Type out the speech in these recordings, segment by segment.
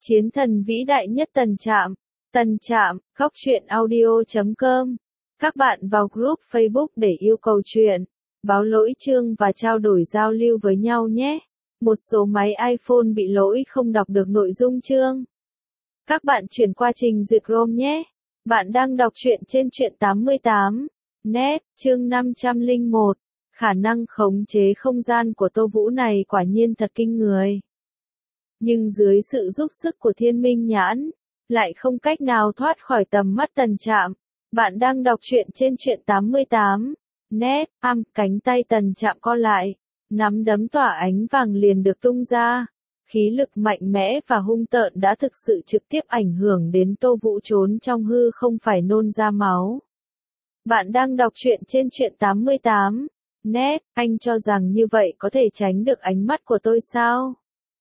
Chiến thần vĩ đại nhất Tần Trạm. Tần Trạm, góc truyện audio.com. Các bạn vào group Facebook để yêu cầu truyện, báo lỗi chương và trao đổi giao lưu với nhau nhé. Một số máy iPhone bị lỗi không đọc được nội dung chương. Các bạn chuyển qua trình duyệt Chrome nhé. Bạn đang đọc truyện trên truyện 88. Net, chương 501. Khả năng khống chế không gian của Tô Vũ này quả nhiên thật kinh người. Nhưng dưới sự giúp sức của Thiên Minh Nhãn, lại không cách nào thoát khỏi tầm mắt Tần Trạm. Bạn đang đọc truyện trên truyện 88. Net, cánh tay Tần Trạm co lại, nắm đấm tỏa ánh vàng liền được tung ra. Khí lực mạnh mẽ và hung tợn đã thực sự trực tiếp ảnh hưởng đến Tô Vũ trốn trong hư không phải nôn ra máu. Bạn đang đọc truyện trên truyện 88. Net, anh cho rằng như vậy có thể tránh được ánh mắt của tôi sao?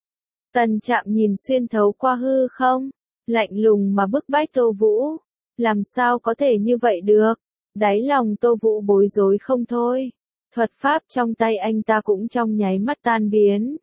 Tần Trạm nhìn xuyên thấu qua hư không, lạnh lùng mà bức bách Tô Vũ. Làm sao có thể như vậy được? Đáy lòng Tô Vũ bối rối không thôi. Thuật pháp trong tay anh ta cũng trong nháy mắt tan biến.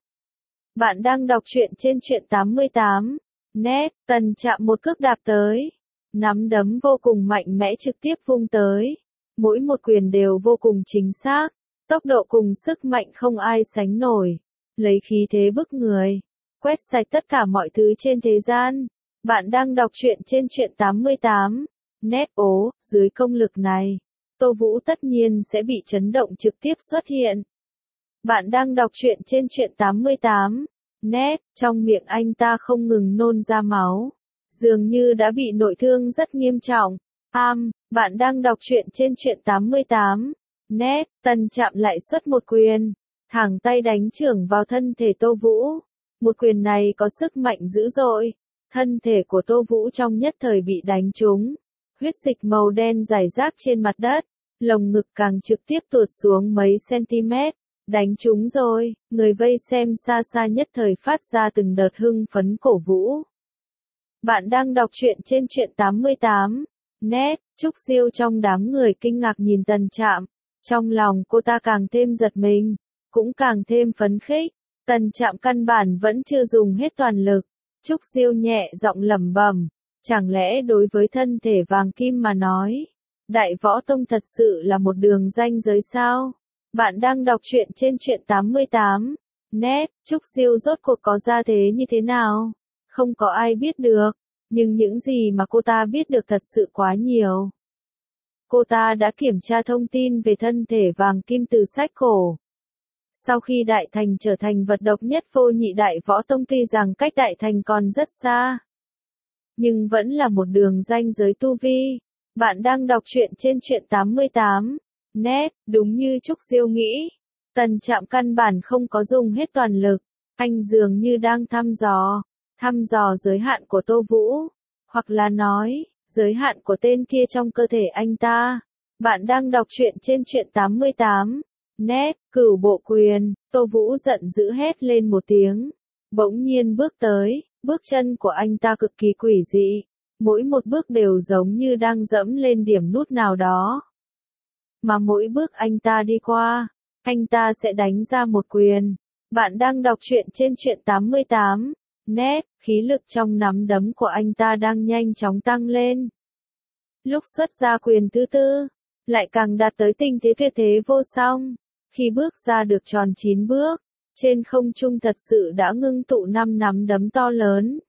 Bạn đang đọc truyện trên truyện 88. Net, Tần Trạm một cước đạp tới. Nắm đấm vô cùng mạnh mẽ trực tiếp vung tới. Mỗi một quyền đều vô cùng chính xác. Tốc độ cùng sức mạnh không ai sánh nổi. Lấy khí thế bức người. Quét sạch tất cả mọi thứ trên thế gian. Bạn đang đọc truyện trên truyện 88. Net, dưới công lực này, Tô Vũ tất nhiên sẽ bị chấn động trực tiếp xuất hiện. Bạn đang đọc truyện trên truyện 88. Net, trong miệng anh ta không ngừng nôn ra máu. Dường như đã bị nội thương rất nghiêm trọng. Bạn đang đọc truyện trên truyện 88. Net, Tần Trạm lại xuất một quyền. Thẳng tay đánh chưởng vào thân thể Tô Vũ. Một quyền này có sức mạnh dữ dội. Thân thể của Tô Vũ trong nhất thời bị đánh trúng. Huyết dịch màu đen rải rác trên mặt đất. Lồng ngực càng trực tiếp tuột xuống mấy cm. Đánh trúng rồi, người vây xem xa xa nhất thời phát ra từng đợt hưng phấn cổ vũ. Bạn đang đọc truyện trên truyện 88. Net, Trúc Diêu trong đám người kinh ngạc nhìn Tần Trạm. Trong lòng cô ta càng thêm giật mình, cũng càng thêm phấn khích. Tần Trạm căn bản vẫn chưa dùng hết toàn lực. Trúc Diêu nhẹ giọng lẩm bẩm, chẳng lẽ đối với thân thể vàng kim mà nói, Đại Võ Tông thật sự là một đường ranh giới sao? Bạn đang đọc truyện trên truyện 88. Net, Trúc Diêu rốt cuộc có gia thế như thế nào? Không có ai biết được, nhưng những gì mà cô ta biết được thật sự quá nhiều. Cô ta đã kiểm tra thông tin về thân thể vàng kim từ sách cổ. Sau khi Đại Thành trở thành vật độc nhất vô nhị Đại Võ Tông tuy rằng cách Đại Thành còn rất xa, nhưng vẫn là một đường ranh giới tu vi. Bạn đang đọc truyện trên truyện 88. Net, đúng như Trúc Diêu nghĩ. Tần Trạm căn bản không có dùng hết toàn lực. Anh dường như đang thăm dò giới hạn của Tô Vũ. Hoặc là nói, giới hạn của tên kia trong cơ thể anh ta. Bạn đang đọc truyện trên truyện 88. Net, Cửu Bộ Quyền. Tô Vũ giận dữ hét lên một tiếng. Bỗng nhiên bước tới, bước chân của anh ta cực kỳ quỷ dị. Mỗi một bước đều giống như đang dẫm lên điểm nút nào đó. Mà mỗi bước anh ta đi qua, anh ta sẽ đánh ra một quyền. Bạn đang đọc truyện trên truyện 88. Net, khí lực trong nắm đấm của anh ta đang nhanh chóng tăng lên. Lúc xuất ra quyền thứ tư, lại càng đạt tới tình thế tuyệt thế vô song. Khi bước ra được tròn 9 bước, trên không trung thật sự đã ngưng tụ 5 nắm đấm to lớn.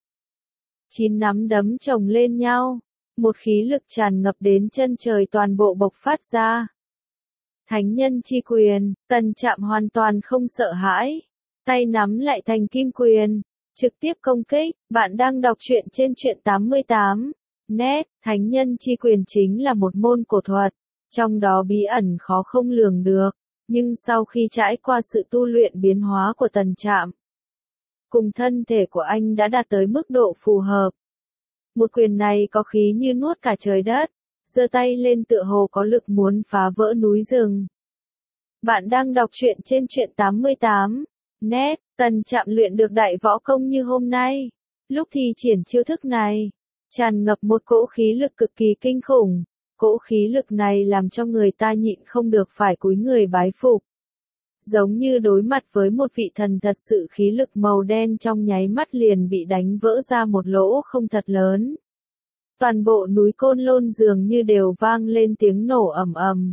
9 nắm đấm chồng lên nhau, một khí lực tràn ngập đến chân trời toàn bộ bộc phát ra. Thánh nhân chi quyền, Tần Trạm hoàn toàn không sợ hãi. Tay nắm lại thành kim quyền, trực tiếp công kích. Bạn đang đọc truyện trên truyện 88. Net, thánh nhân chi quyền chính là một môn cổ thuật, trong đó bí ẩn khó không lường được. Nhưng sau khi trải qua sự tu luyện biến hóa của Tần Trạm, cùng thân thể của anh đã đạt tới mức độ phù hợp. Một quyền này có khí như nuốt cả trời đất, giơ tay lên tựa hồ có lực muốn phá vỡ núi rừng. Bạn đang đọc truyện trên truyện 88. Net, Tần Trạm luyện được đại võ công như hôm nay. Lúc thi triển chiêu thức này, tràn ngập một cỗ khí lực cực kỳ kinh khủng. Cỗ khí lực này làm cho người ta nhịn không được phải cúi người bái phục. Giống như đối mặt với một vị thần thật sự, khí lực màu đen trong nháy mắt liền bị đánh vỡ ra một lỗ không thật lớn. Toàn bộ núi Côn Lôn dường như đều vang lên tiếng nổ ầm ầm.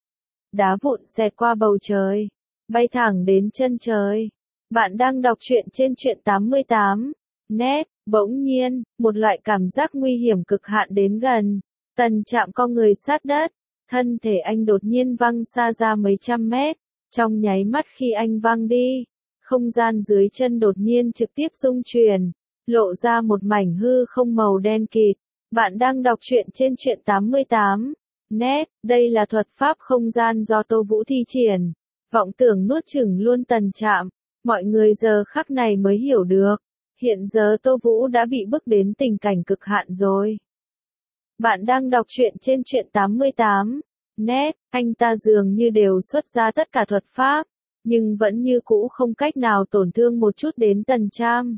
Đá vụn xẹt qua bầu trời, bay thẳng đến chân trời. Bạn đang đọc truyện trên truyện 88. Net, bỗng nhiên, một loại cảm giác nguy hiểm cực hạn đến gần. Tần Trạm cong người sát đất, thân thể anh đột nhiên văng xa ra mấy trăm mét. Trong nháy mắt khi anh văng đi, không gian dưới chân đột nhiên trực tiếp rung chuyển, lộ ra một mảnh hư không màu đen kịt. Bạn đang đọc truyện trên truyện 88. Net, đây là thuật pháp không gian do Tô Vũ thi triển. Vọng tưởng nuốt chửng luôn Tần Trạm. Mọi người giờ khắc này mới hiểu được. Hiện giờ Tô Vũ đã bị bức đến tình cảnh cực hạn rồi. Bạn đang đọc truyện trên truyện 88. Net, anh ta dường như đều xuất ra tất cả thuật pháp, nhưng vẫn như cũ không cách nào tổn thương một chút đến Tần Trạm.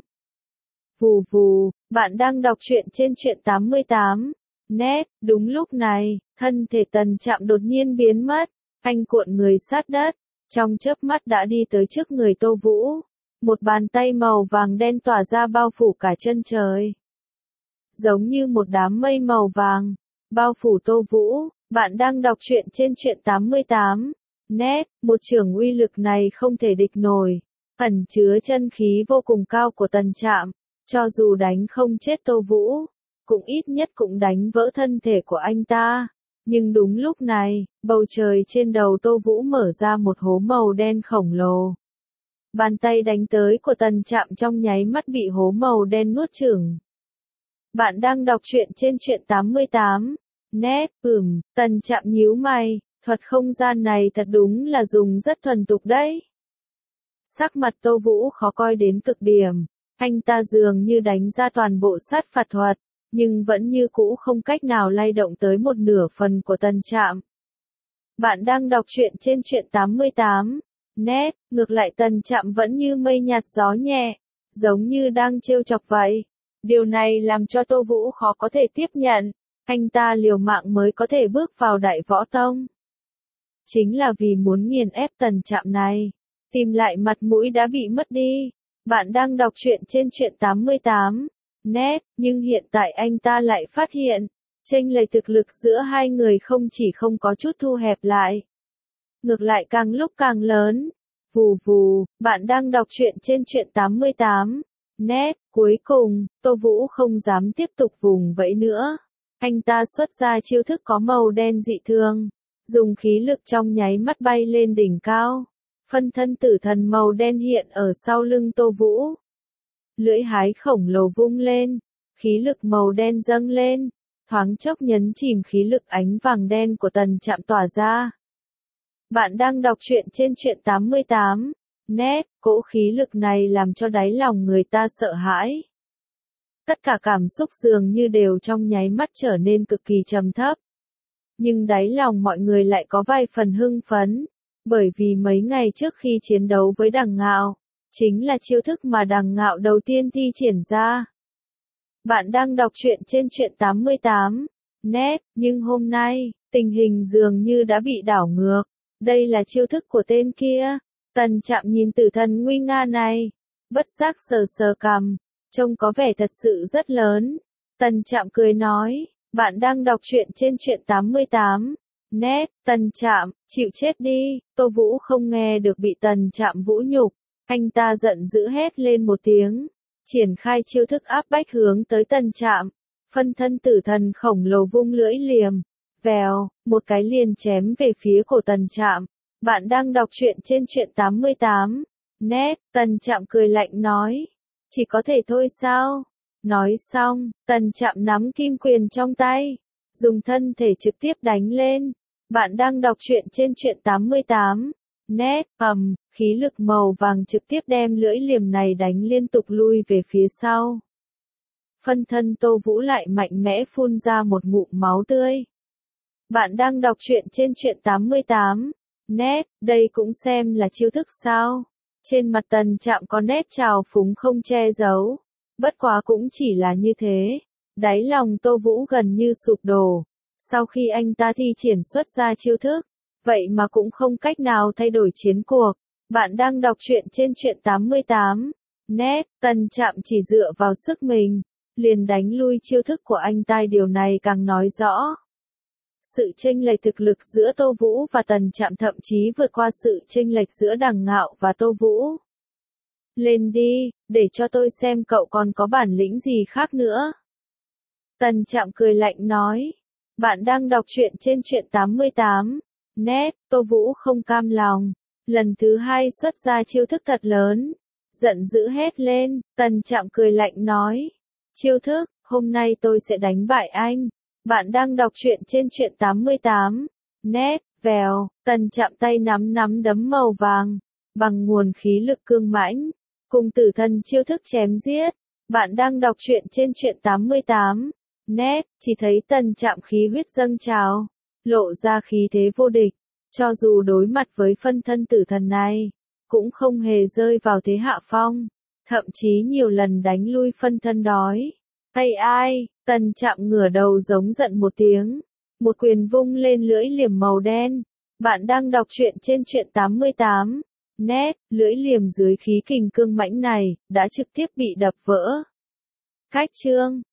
Vù vù, bạn đang đọc truyện trên truyện 88. Net, đúng lúc này, thân thể Tần Trạm đột nhiên biến mất, anh cuộn người sát đất, trong chớp mắt đã đi tới trước người Tô Vũ. Một bàn tay màu vàng đen tỏa ra bao phủ cả chân trời. Giống như một đám mây màu vàng, bao phủ Tô Vũ. Bạn đang đọc truyện trên truyện 88. Net, một chưởng uy lực này không thể địch nổi, ẩn chứa chân khí vô cùng cao của Tần Trạm, cho dù đánh không chết Tô Vũ, cũng ít nhất cũng đánh vỡ thân thể của anh ta. Nhưng đúng lúc này, bầu trời trên đầu Tô Vũ mở ra một hố màu đen khổng lồ. Bàn tay đánh tới của Tần Trạm trong nháy mắt bị hố màu đen nuốt chửng. Bạn đang đọc truyện trên truyện 88. Net, Tần Trạm nhíu mày, thuật không gian này thật đúng là dùng rất thuần thục đấy. Sắc mặt Tô Vũ khó coi đến cực điểm, anh ta dường như đánh ra toàn bộ sát phạt thuật, nhưng vẫn như cũ không cách nào lay động tới một nửa phần của Tần Trạm. Bạn đang đọc truyện trên truyện 88. Net, ngược lại Tần Trạm vẫn như mây nhạt gió nhẹ, giống như đang trêu chọc vậy. Điều này làm cho Tô Vũ khó có thể tiếp nhận. Anh ta liều mạng mới có thể bước vào Đại Võ Tông. Chính là vì muốn nghiền ép Tần Trạm này, tìm lại mặt mũi đã bị mất đi. Bạn đang đọc truyện trên truyện 88. Net, nhưng hiện tại anh ta lại phát hiện, chênh lệch thực lực giữa hai người không chỉ không có chút thu hẹp lại, ngược lại càng lúc càng lớn. Vù vù, bạn đang đọc truyện trên truyện 88. Net, cuối cùng, Tô Vũ không dám tiếp tục vùng vẫy nữa. Anh ta xuất ra chiêu thức có màu đen dị thường, dùng khí lực trong nháy mắt bay lên đỉnh cao. Phân thân tử thần màu đen hiện ở sau lưng Tô Vũ. Lưỡi hái khổng lồ vung lên, khí lực màu đen dâng lên, thoáng chốc nhấn chìm khí lực ánh vàng đen của Tần Trạm tỏa ra. Bạn đang đọc truyện trên truyện 88. Net, cỗ khí lực này làm cho đáy lòng người ta sợ hãi. Tất cả cảm xúc dường như đều trong nháy mắt trở nên cực kỳ trầm thấp. Nhưng đáy lòng mọi người lại có vài phần hưng phấn, bởi vì mấy ngày trước khi chiến đấu với Đằng Ngạo, chính là chiêu thức mà Đằng Ngạo đầu tiên thi triển ra. Bạn đang đọc truyện trên truyện 88. Net, nhưng hôm nay, tình hình dường như đã bị đảo ngược. Đây là chiêu thức của tên kia. Tần Trạm nhìn tử thần nguy nga này, bất giác sờ sờ cằm, trông có vẻ thật sự rất lớn. Tần Trạm cười nói, bạn đang đọc truyện trên truyện 88. Net, Tần Trạm, chịu chết đi. Tô Vũ không nghe được bị Tần Trạm vũ nhục, anh ta giận dữ hét lên một tiếng, triển khai chiêu thức áp bách hướng tới Tần Trạm. Phân thân tử thần khổng lồ vung lưỡi liềm, vèo, một cái liền chém về phía cổ Tần Trạm. Bạn đang đọc truyện trên truyện 88. Net, Tần Trạm cười lạnh nói, chỉ có thể thôi sao? Nói xong, Tần Trạm nắm kim quyền trong tay, dùng thân thể trực tiếp đánh lên. Bạn đang đọc truyện trên truyện 88. Net, khí lực màu vàng trực tiếp đem lưỡi liềm này đánh liên tục lui về phía sau. Phân thân Tô Vũ lại mạnh mẽ phun ra một ngụm máu tươi. Bạn đang đọc truyện trên truyện 88. Net, đây cũng xem là chiêu thức sao? Trên mặt Tần Trạm có nét trào phúng không che giấu. Bất quá cũng chỉ là như thế. Đáy lòng Tô Vũ gần như sụp đổ. Sau khi anh ta thi triển xuất ra chiêu thức, vậy mà cũng không cách nào thay đổi chiến cuộc. Bạn đang đọc truyện trên truyện 88. Net, Tân Trạm chỉ dựa vào sức mình, liền đánh lui chiêu thức của anh ta, điều này càng nói rõ sự chênh lệch thực lực giữa Tô Vũ và Tần Trạm, thậm chí vượt qua sự chênh lệch giữa Đằng Ngạo và Tô Vũ. Lên đi, để cho tôi xem cậu còn có bản lĩnh gì khác nữa. Tần Trạm cười lạnh nói. Bạn đang đọc truyện trên truyện 88. Net, Tô Vũ không cam lòng. Lần thứ hai xuất ra chiêu thức thật lớn. Giận dữ hét lên, Tần Trạm cười lạnh nói. Chiêu thức, hôm nay tôi sẽ đánh bại anh. Bạn đang đọc truyện trên truyện 88. Net, vèo, Tần Trạm tay nắm đấm màu vàng. Bằng nguồn khí lực cương mãnh. Cùng tử thần chiêu thức chém giết. Bạn đang đọc truyện trên truyện 88. Net, chỉ thấy Tần Trạm khí huyết dâng trào. Lộ ra khí thế vô địch. Cho dù đối mặt với phân thân tử thần này, cũng không hề rơi vào thế hạ phong. Thậm chí nhiều lần đánh lui phân thân đói. Hay ai, Tần Trạm ngửa đầu giống giận một tiếng. Một quyền vung lên lưỡi liềm màu đen. Bạn đang đọc truyện trên truyện 88. Net, lưỡi liềm dưới khí kình cương mãnh này, đã trực tiếp bị đập vỡ. Cách chương